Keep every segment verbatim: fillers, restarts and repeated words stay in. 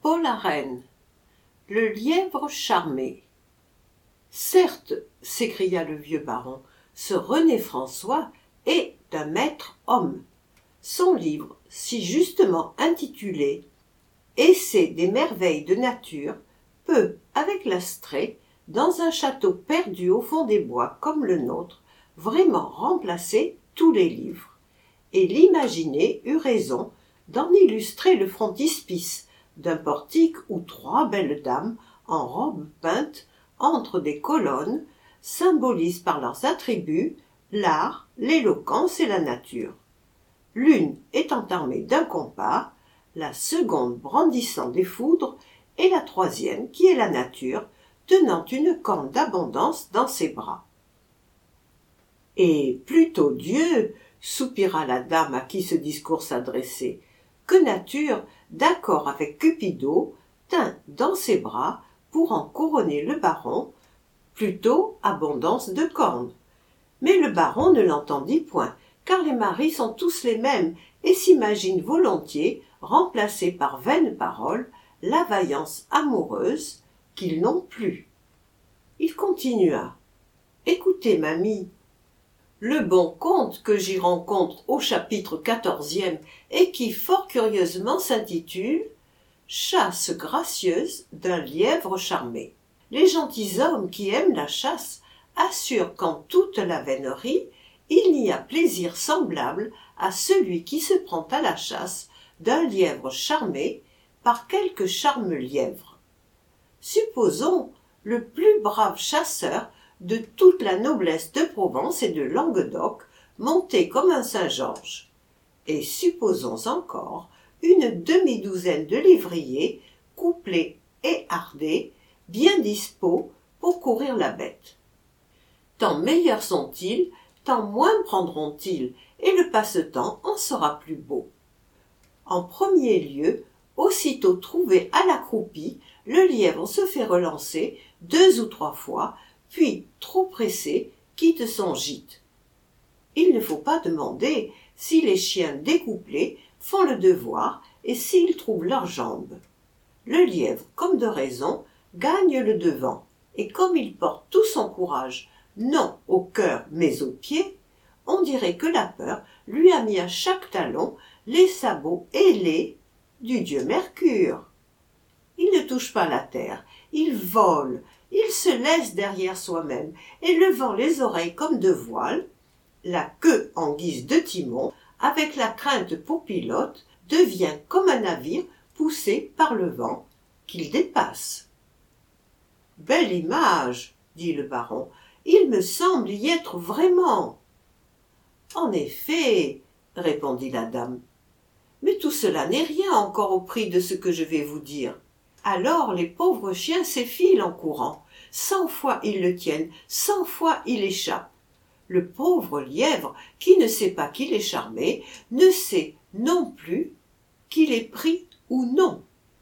Paul Arène. Le lièvre charmé. Certes, s'écria le vieux baron, ce René François est un maître homme. Son livre, si justement intitulé « Essai des merveilles de nature » peut, avec l'Astrée, dans un château perdu au fond des bois comme le nôtre, vraiment remplacer tous les livres. Et l'imaginer eut raison d'en illustrer le frontispice d'un portique où trois belles dames, en robes peintes, entre des colonnes, symbolisent par leurs attributs l'art, l'éloquence et la nature. L'une étant armée d'un compas, la seconde brandissant des foudres, et la troisième, qui est la nature, tenant une corne d'abondance dans ses bras. « Et plutôt Dieu, soupira la dame à qui ce discours s'adressait, que nature, d'accord avec Cupido, tint dans ses bras, pour en couronner le baron, plutôt abondance de cornes. Mais le baron ne l'entendit point, car les maris sont tous les mêmes et s'imaginent volontiers, remplacés par vaines paroles, la vaillance amoureuse qu'ils n'ont plus. Il continua. « Écoutez, mamie, le bon conte que j'y rencontre au chapitre quatorzième et qui fort curieusement s'intitule « Chasse gracieuse d'un lièvre charmé ». Les gentilshommes qui aiment la chasse assurent qu'en toute la veinerie, il n'y a plaisir semblable à celui qui se prend à la chasse d'un lièvre charmé par quelque charme-lièvre. Supposons le plus brave chasseur de toute la noblesse de Provence et de Languedoc monté comme un Saint-Georges. Et supposons encore une demi-douzaine de lévriers couplés et hardés, bien dispos pour courir la bête. Tant meilleurs sont-ils, tant moins prendront-ils, et le passe-temps en sera plus beau. En premier lieu, aussitôt trouvé à l'accroupie, le lièvre se fait relancer deux ou trois fois, puis, trop pressé, quitte son gîte. Il ne faut pas demander si les chiens découplés font le devoir et s'ils trouvent leurs jambes. Le lièvre, comme de raison, gagne le devant, et comme il porte tout son courage, non au cœur mais aux pieds, on dirait que la peur lui a mis à chaque talon les sabots ailés du dieu Mercure. Il ne touche pas la terre, il vole, il se laisse derrière soi-même, et levant les oreilles comme de voiles, la queue en guise de timon, avec la crainte pour pilote, devient comme un navire poussé par le vent qu'il dépasse. « Belle image, dit le baron, il me semble y être vraiment. »« En effet, répondit la dame, mais tout cela n'est rien encore au prix de ce que je vais vous dire. Alors les pauvres chiens s'effilent en courant, cent fois ils le tiennent, cent fois il échappe. Le pauvre lièvre, qui ne sait pas qu'il est charmé, ne sait non plus qu'il est pris ou non.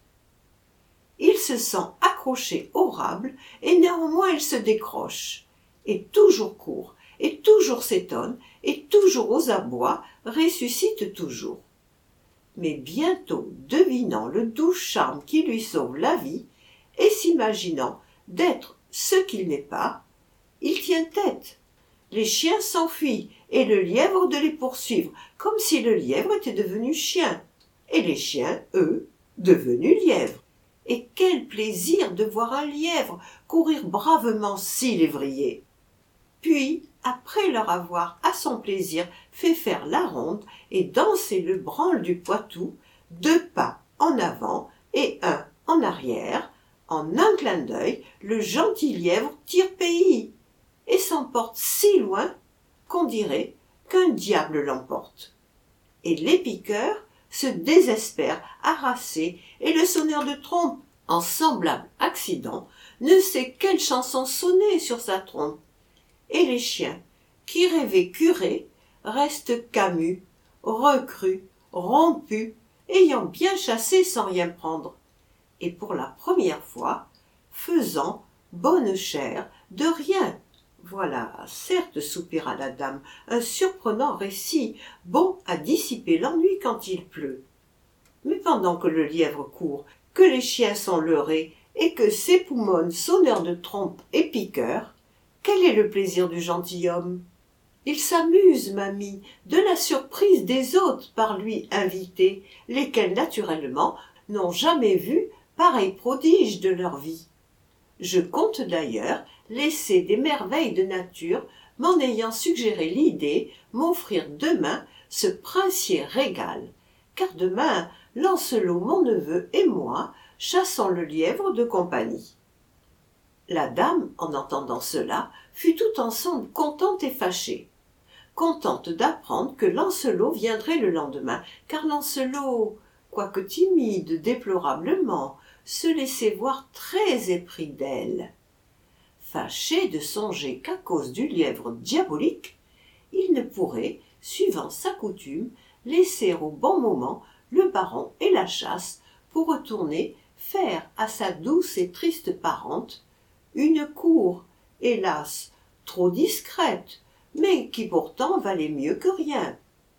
Il se sent accroché au râble, et néanmoins il se décroche, et toujours court, et toujours s'étonne, et toujours aux abois, ressuscite toujours. Mais bientôt devinant le doux charme qui lui sauve la vie, et s'imaginant d'être ce qu'il n'est pas, il tient tête. Les chiens s'enfuient, et le lièvre de les poursuivre, comme si le lièvre était devenu chien, et les chiens, eux, devenus lièvres. Et quel plaisir de voir un lièvre courir bravement six lévriers. Puis, après leur avoir à son plaisir fait faire la ronde et danser le branle du Poitou, deux pas en avant et un en arrière, en un clin d'œil, le gentil lièvre tire pays et s'emporte si loin qu'on dirait qu'un diable l'emporte. Et les piqueurs se désespèrent harassés, et le sonneur de trompe, en semblable accident, ne sait quelle chanson sonner sur sa trompe. Et les chiens, qui rêvaient curés, restent camus, recrus, rompus, ayant bien chassé sans rien prendre, et pour la première fois, faisant bonne chère de rien. Voilà, certes, soupira la dame, un surprenant récit, bon à dissiper l'ennui quand il pleut. Mais pendant que le lièvre court, que les chiens sont leurrés et que s'époumonent sonneurs de trompe et piqueurs, quel est le plaisir du gentilhomme? Il s'amuse, mamie, de la surprise des hôtes par lui invités, lesquels naturellement n'ont jamais vu pareil prodige de leur vie. Je compte d'ailleurs laisser des merveilles de nature, m'en ayant suggéré l'idée, m'offrir demain ce princier régal, car demain Lancelot, mon neveu, et moi chassons le lièvre de compagnie. La dame, en entendant cela, fut tout ensemble contente et fâchée. Contente d'apprendre que Lancelot viendrait le lendemain, car Lancelot, quoique timide déplorablement, se laissait voir très épris d'elle. Fâché de songer qu'à cause du lièvre diabolique, il ne pourrait, suivant sa coutume, laisser au bon moment le baron et la chasse pour retourner faire à sa douce et triste parente une cour, hélas, trop discrète, mais qui pourtant valait mieux que rien.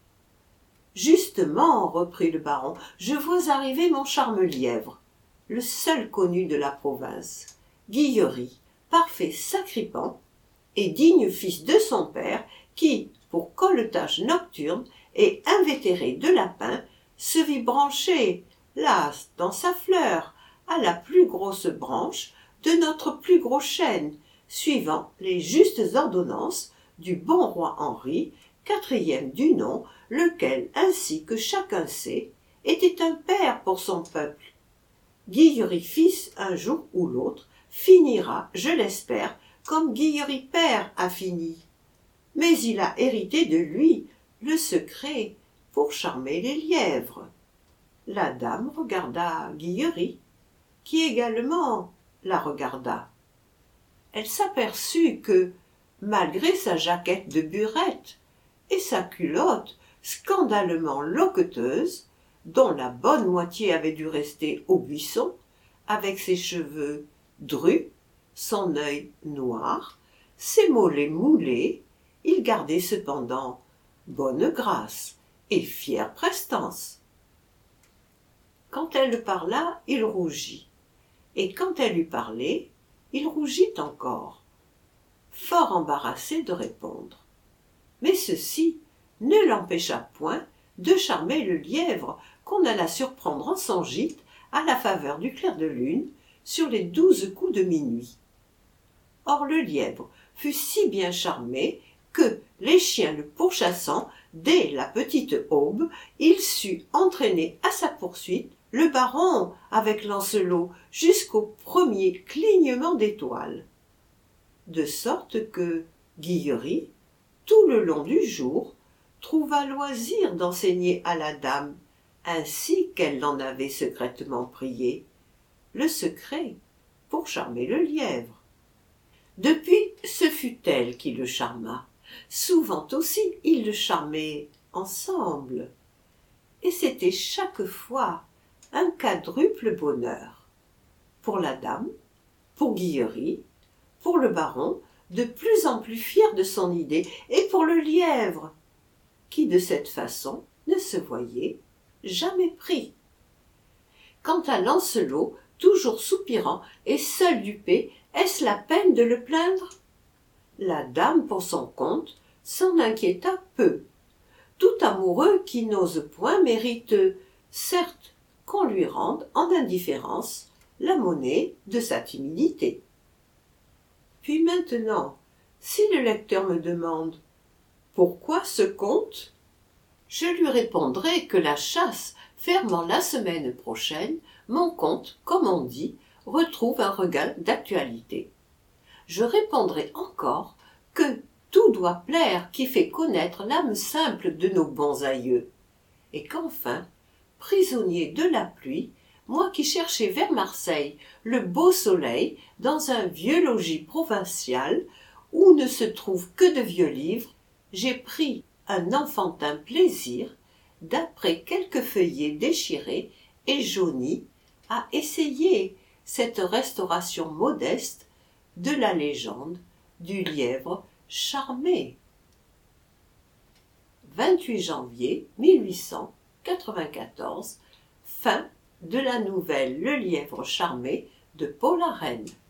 « Justement, reprit le baron, je vois arriver mon charme lièvre, le seul connu de la province, Guillery, parfait sacripant, et digne fils de son père, qui, pour colletage nocturne et invétéré de lapin, se vit branché, las, dans sa fleur, à la plus grosse branche de notre plus gros chêne, suivant les justes ordonnances du bon roi Henri, quatrième du nom, lequel, ainsi que chacun sait, était un père pour son peuple. Guillery fils, un jour ou l'autre, finira, je l'espère, comme Guillery père a fini. Mais il a hérité de lui le secret pour charmer les lièvres. La dame regarda Guillery, qui également la regarda. Elle s'aperçut que, malgré sa jaquette de burette et sa culotte scandalement loqueteuse, dont la bonne moitié avait dû rester au buisson, avec ses cheveux drus, son œil noir, ses mollets moulés, il gardait cependant bonne grâce et fière prestance. Quand elle parla, il rougit, et quand elle eut parlé, il rougit encore, fort embarrassé de répondre. Mais ceci ne l'empêcha point de charmer le lièvre qu'on alla surprendre en son gîte à la faveur du clair de lune sur les douze coups de minuit. Or le lièvre fut si bien charmé que, les chiens le pourchassant, dès la petite aube, il sut entraîner à sa poursuite le baron avec Lancelot jusqu'au premier clignement d'étoiles. De sorte que Guillery, tout le long du jour, trouva loisir d'enseigner à la dame, ainsi qu'elle l'en avait secrètement prié, le secret pour charmer le lièvre. Depuis, ce fut elle qui le charma. Souvent aussi, ils le charmaient ensemble. Et c'était chaque fois un quadruple bonheur. Pour la dame, pour Guillery, pour le baron, de plus en plus fier de son idée, et pour le lièvre, qui de cette façon ne se voyait jamais pris. Quant à Lancelot, toujours soupirant et seul dupé, est-ce la peine de le plaindre? La dame, pour son compte, s'en inquiéta peu. Tout amoureux qui n'ose point mérite, certes, qu'on lui rende en indifférence la monnaie de sa timidité. Puis maintenant, si le lecteur me demande « Pourquoi ce conte ?» je lui répondrai que la chasse fermant la semaine prochaine, mon conte, comme on dit, retrouve un regain d'actualité. Je répondrai encore que tout doit plaire qui fait connaître l'âme simple de nos bons aïeux, et qu'enfin, prisonnier de la pluie, moi qui cherchais vers Marseille le beau soleil dans un vieux logis provincial où ne se trouvent que de vieux livres, j'ai pris un enfantin plaisir, d'après quelques feuillets déchirés et jaunis, à essayer cette restauration modeste de la légende du lièvre charmé. vingt-huit janvier mille huit cent quatre-vingt-quatorze, fin de la nouvelle Le Lièvre charmé de Paul Arène.